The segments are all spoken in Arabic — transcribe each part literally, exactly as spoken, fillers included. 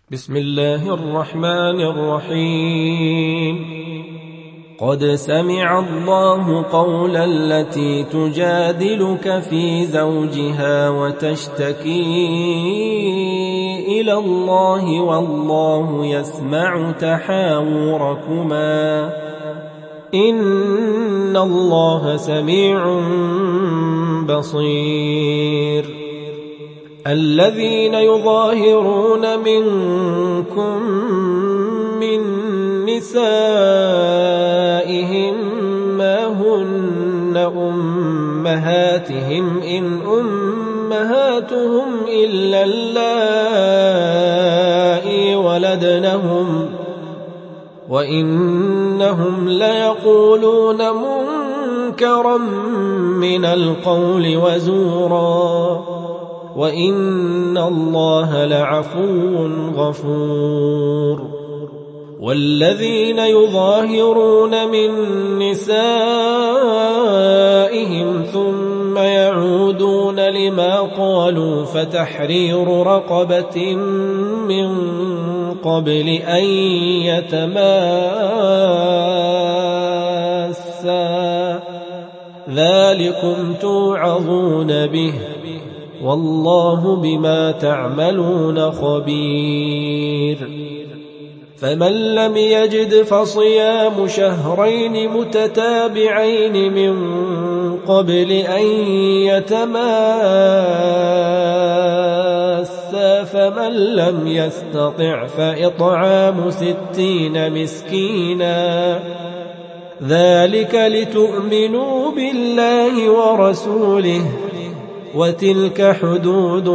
بسم الله الرحمن الرحيم. قد سمع الله قول التي تجادلك في زوجها وتشتكي إلى الله والله يسمع تحاوركما إن الله سميع بصير. الذين يظاهرون منكم من نسائهم ما هن أمهاتهم إن أمهاتهم إلا اللائي ولدنهم وإنهم ليقولون منكرا من القول وزورا وإن الله لعفو غفور. والذين يظاهرون من نسائهم ثم يعودون لما قالوا فتحرير رقبة من قبل أن يتماسا ذلكم توعظون به والله بما تعملون خبير. فمن لم يجد فصيام شهرين متتابعين من قبل أن يتماسا فمن لم يستطع فإطعام ستين مسكينا ذلك لتؤمنوا بالله ورسوله وتلك حدود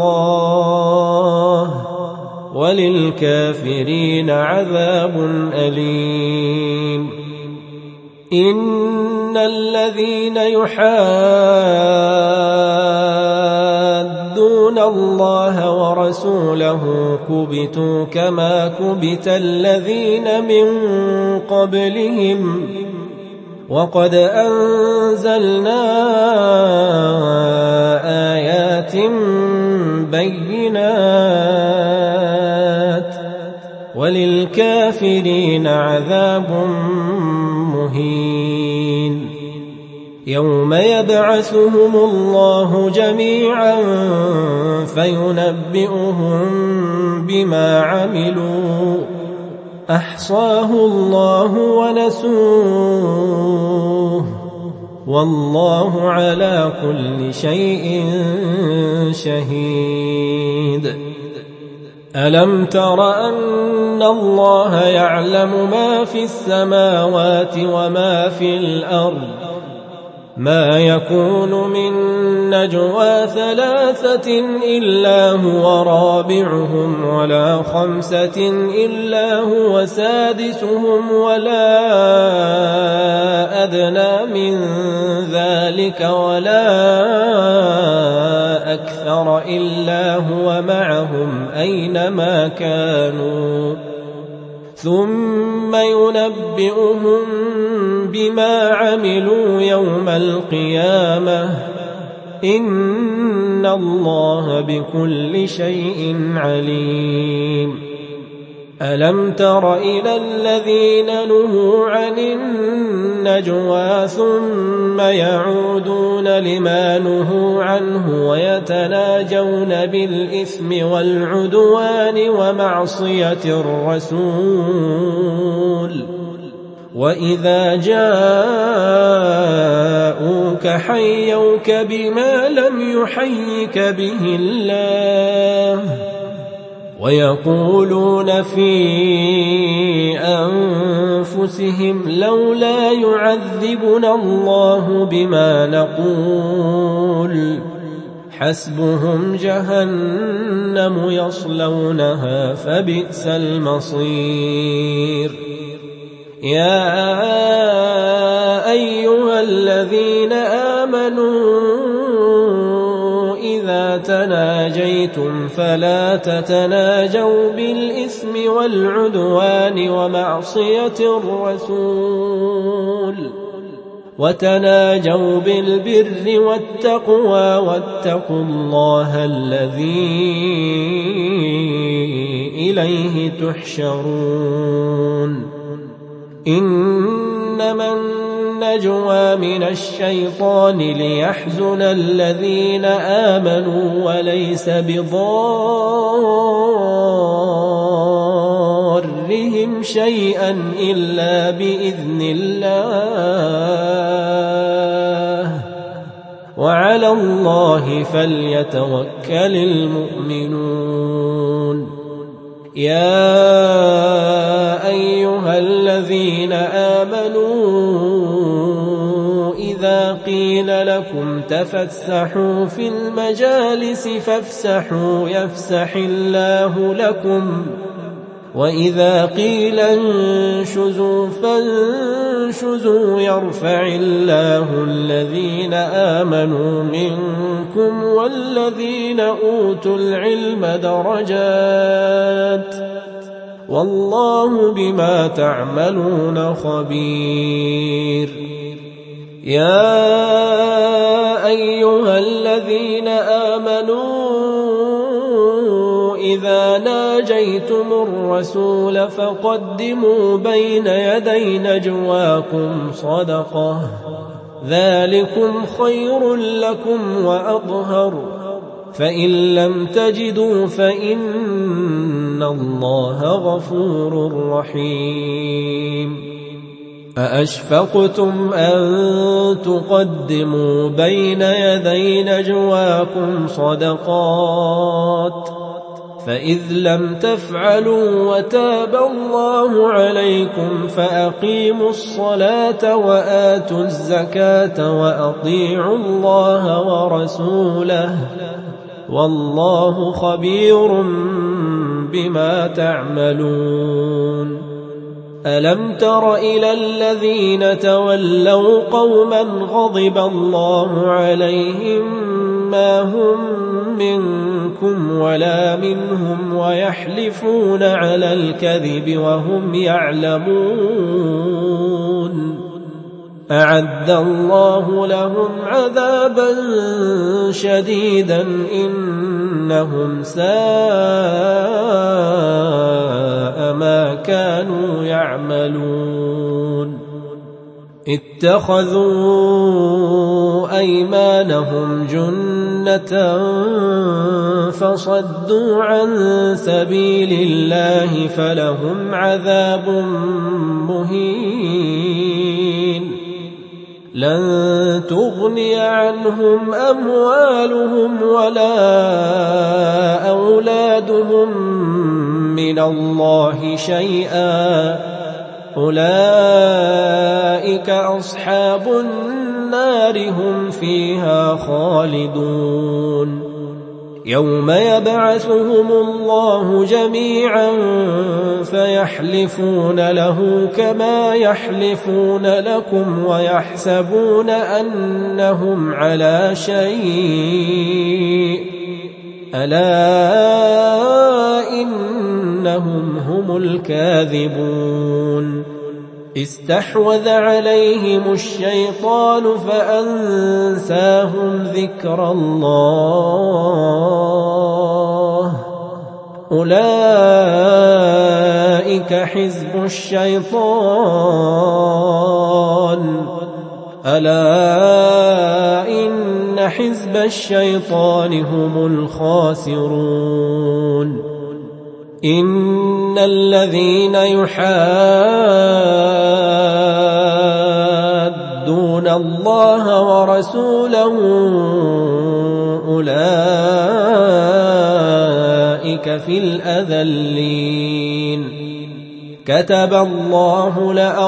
الله وللكافرين عذاب أليم. إن الذين يحادون الله ورسوله كبتوا كما كبت الذين من قبلهم وقد أنزلنا آيات بينات وللكافرين عذاب مهين. يوم يبعثهم الله جميعا فينبئهم بما عملوا أحصاه الله ونسوه والله على كل شيء شهيد. ألم تر أن الله يعلم ما في السماوات وما في الأرض ما يكون من نجوى ثلاثة إلا هو رابعهم ولا خمسة إلا هو سادسهم ولا أدنى من ذلك ولا أكثر إلا هو معهم أينما كانوا ثم ينبئهم بما عملوا يوم القيامة إن الله بكل شيء عليم. ألم تر إلى الذين نهوا عن النجوى ثم يعودون لما نهوا عنه ويتناجون بالإثم والعدوان ومعصية الرسول وإذا جاءوك حيوك بما لم يحيك به الله ويقولون في أنفسهم لولا يعذبنا الله بما نقول حسبهم جهنم يصلونها فبئس المصير. يا أيها الذين آمنوا إذا تناجيتم فلا تتناجوا بالإثم والعدوان ومعصية الرسول وتناجوا بالبر والتقوى واتقوا الله الذي إليه تحشرون إنما النجوى من الشيطان ليحزن الذين آمنوا وليس بضارهم شيئا إلا بإذن الله وعلى الله فليتوكل المؤمنون يا أيها الذين آمنوا إذا قيل لكم تفسحوا في المجالس فافسحوا يفسح الله لكم وإذا قيل انشزوا فانشزوا يرفع الله الذين آمنوا منكم والذين أوتوا العلم درجات والله بما تعملون خبير يا أيها الذين آمنوا إذا ناجيتم الرسول فقدموا بين يدي نجواكم صدقة ذلكم خير لكم وأطهر فإن لم تجدوا فإن الله غفور رحيم أأشفقتم أن تقدموا بين يدي نجواكم صدقات فإذ لم تفعلوا وتاب الله عليكم فأقيموا الصلاة وآتوا الزكاة وأطيعوا الله ورسوله والله خبير بما تعملون ألم تر إلى الذين تولوا قوما غضب الله عليهم ما هم منكم ولا منهم ويحلفون على الكذب وهم يعلمون أعد الله لهم عذابا شديدا إنهم ساء ما كانوا يعملون اتخذوا أيمانهم جنة فصدوا عن سبيل الله فلهم عذاب مهين لن تغني عنهم أموالهم ولا أولادهم من الله شيئا أولئك أصحاب النار هم فيها خالدون يوم يبعثهم الله جميعا فيحلفون له كما يحلفون لكم ويحسبون أنهم على شيء ألا إنهم هم الكاذبون استحوذ عليهم الشيطان فأنساهم ذكر الله أولئك حزب الشيطان ألا إن حزب الشيطان هم الخاسرون إن الذين يحادون الله ورسوله أولئك في الأذلين كتب الله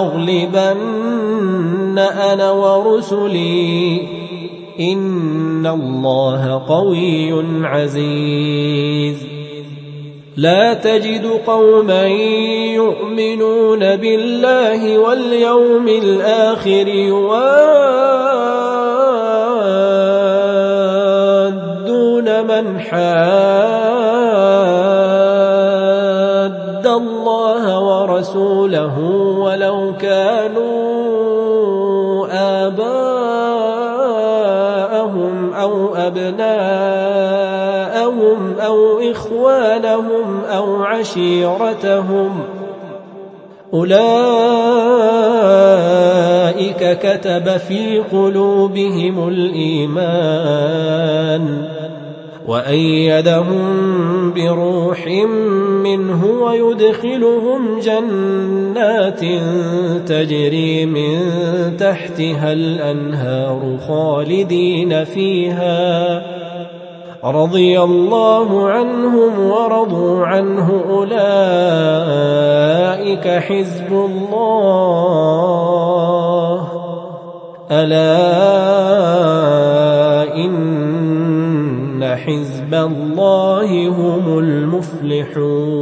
لأغلبن أنا ورسلي إن الله قوي عزيز لا تجد قوما يؤمنون بالله واليوم الآخر يوادون من حاد الله ورسوله ولو كانوا آباءهم أو أبناءهم أو إخوانهم أو عشيرتهم أولئك كتب في قلوبهم الإيمان وأيدهم بروح منه ويدخلهم جنات تجري من تحتها الأنهار خالدين فيها رضي الله عنهم ورضوا عنه أولئك حزب الله ألا إن حزب الله هم المفلحون